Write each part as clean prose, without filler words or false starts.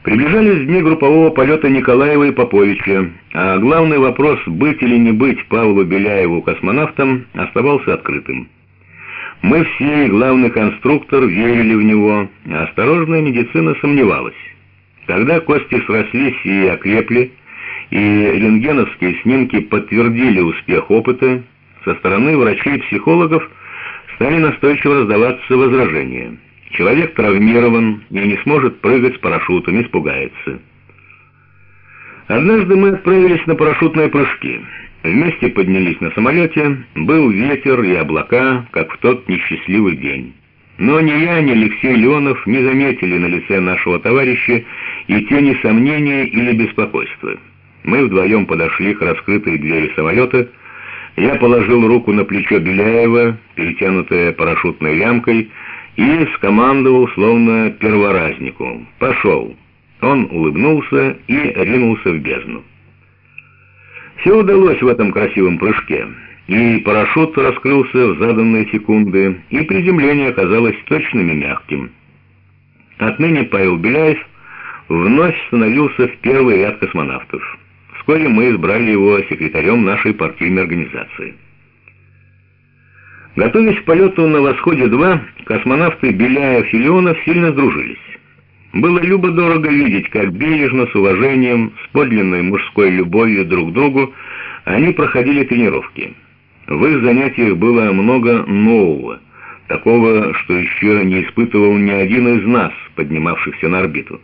Приближались дни группового полета Николаева и Поповича, а главный вопрос, быть или не быть Павлу Беляеву космонавтом, оставался открытым. Мы все, и главный конструктор, верили в него, а осторожная медицина сомневалась. Когда кости срослись и окрепли, и рентгеновские снимки подтвердили успех опыта, со стороны врачей и психологов стали настойчиво раздаваться возражения. Человек травмирован и не сможет прыгать с парашютом, испугается. Однажды мы отправились на парашютные прыжки. Вместе поднялись на самолете, был ветер и облака, как в тот несчастливый день. Но ни я, ни Алексей Леонов не заметили на лице нашего товарища и тени сомнения или беспокойства. Мы вдвоем подошли к раскрытой двери самолета. Я положил руку на плечо Беляева, перетянутое парашютной лямкой, и скомандовал, словно перворазнику: «Пошел!». Он улыбнулся и ринулся в бездну. Все удалось в этом красивом прыжке. И парашют раскрылся в заданные секунды, и приземление оказалось точным и мягким. Отныне Павел Беляев вновь становился в первый ряд космонавтов. Вскоре мы избрали его секретарем нашей партийной организации. Готовясь к полету на «Восходе-2», космонавты Беляев и Леонов сильно сдружились. Было любо-дорого видеть, как бережно, с уважением, с подлинной мужской любовью друг к другу они проходили тренировки. В их занятиях было много нового, такого, что еще не испытывал ни один из нас, поднимавшихся на орбиту.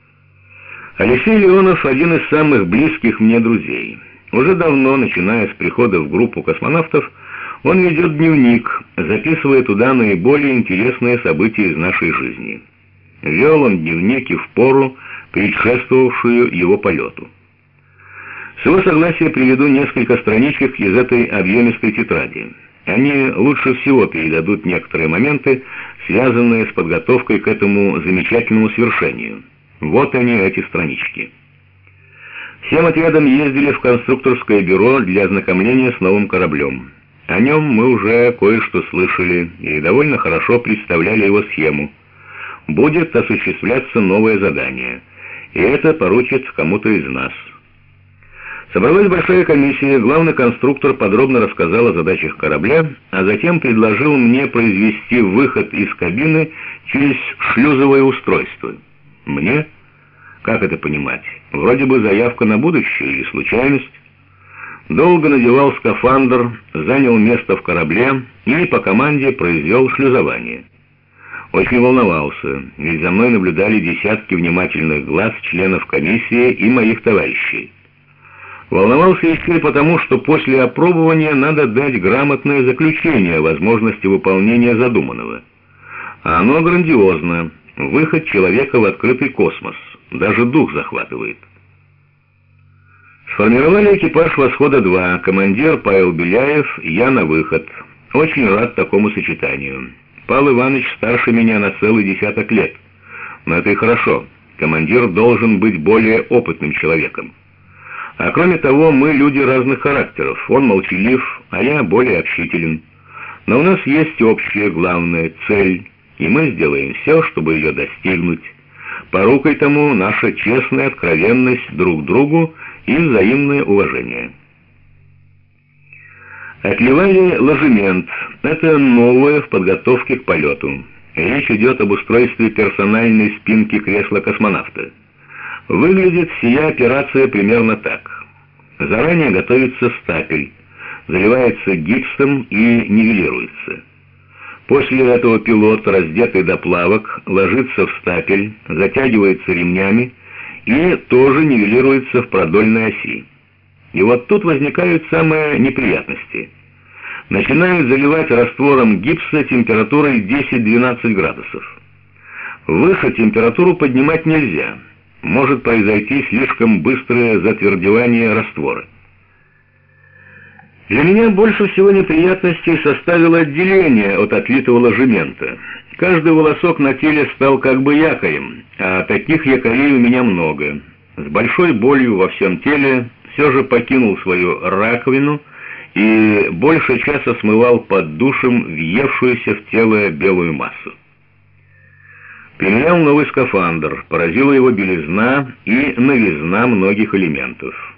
Алексей Леонов — один из самых близких мне друзей. Уже давно, начиная с прихода в группу космонавтов, он ведет дневник, записывая туда наиболее интересные события из нашей жизни. Вел он дневник и в пору, предшествовавшую его полету. С его согласия приведу несколько страничек из этой объемистой тетради. Они лучше всего передадут некоторые моменты, связанные с подготовкой к этому замечательному свершению. Вот они, эти странички. Всем отрядом ездили в конструкторское бюро для ознакомления с новым кораблем. О нем мы уже кое-что слышали и довольно хорошо представляли его схему. Будет осуществляться новое задание, и это поручат кому-то из нас. Собралась большая комиссия, главный конструктор подробно рассказал о задачах корабля, а затем предложил мне произвести выход из кабины через шлюзовое устройство. Мне? Как это понимать? Вроде бы заявка на будущее или случайность? Долго надевал скафандр, занял место в корабле и по команде произвел шлюзование. Очень волновался, ведь за мной наблюдали десятки внимательных глаз членов комиссии и моих товарищей. Волновался еще и потому, что после опробования надо дать грамотное заключение о возможности выполнения задуманного. А оно грандиозно. Выход человека в открытый космос. Даже дух захватывает. Сформировали экипаж «Восхода-2», командир Павел Беляев, я на выход. Очень рад такому сочетанию. Павел Иванович старше меня на целый десяток лет. Но это и хорошо. Командир должен быть более опытным человеком. А кроме того, мы люди разных характеров. Он молчалив, а я более общителен. Но у нас есть общая главная цель, и мы сделаем все, чтобы ее достигнуть. Порукой тому наша честная откровенность друг другу и взаимное уважение. Отливали ложемент. Это новое в подготовке к полету. Речь идет об устройстве персональной спинки кресла космонавта. Выглядит сия операция примерно так. Заранее готовится стапель, заливается гипсом и нивелируется. После этого пилот, раздетый до плавок, ложится в стапель, затягивается ремнями и тоже нивелируется в продольной оси. И вот тут возникают самые неприятности. Начинают заливать раствором гипса температурой 10-12 градусов. Выше температуру поднимать нельзя. Может произойти слишком быстрое затвердевание раствора. Для меня больше всего неприятностей составило отделение от отлитого ложемента. Каждый волосок на теле стал как бы якорем, а таких якорей у меня много. С большой болью во всем теле все же покинул свою раковину и больше часа смывал под душем въевшуюся в тело белую массу. Перенял новый скафандр, поразила его белизна и новизна многих элементов.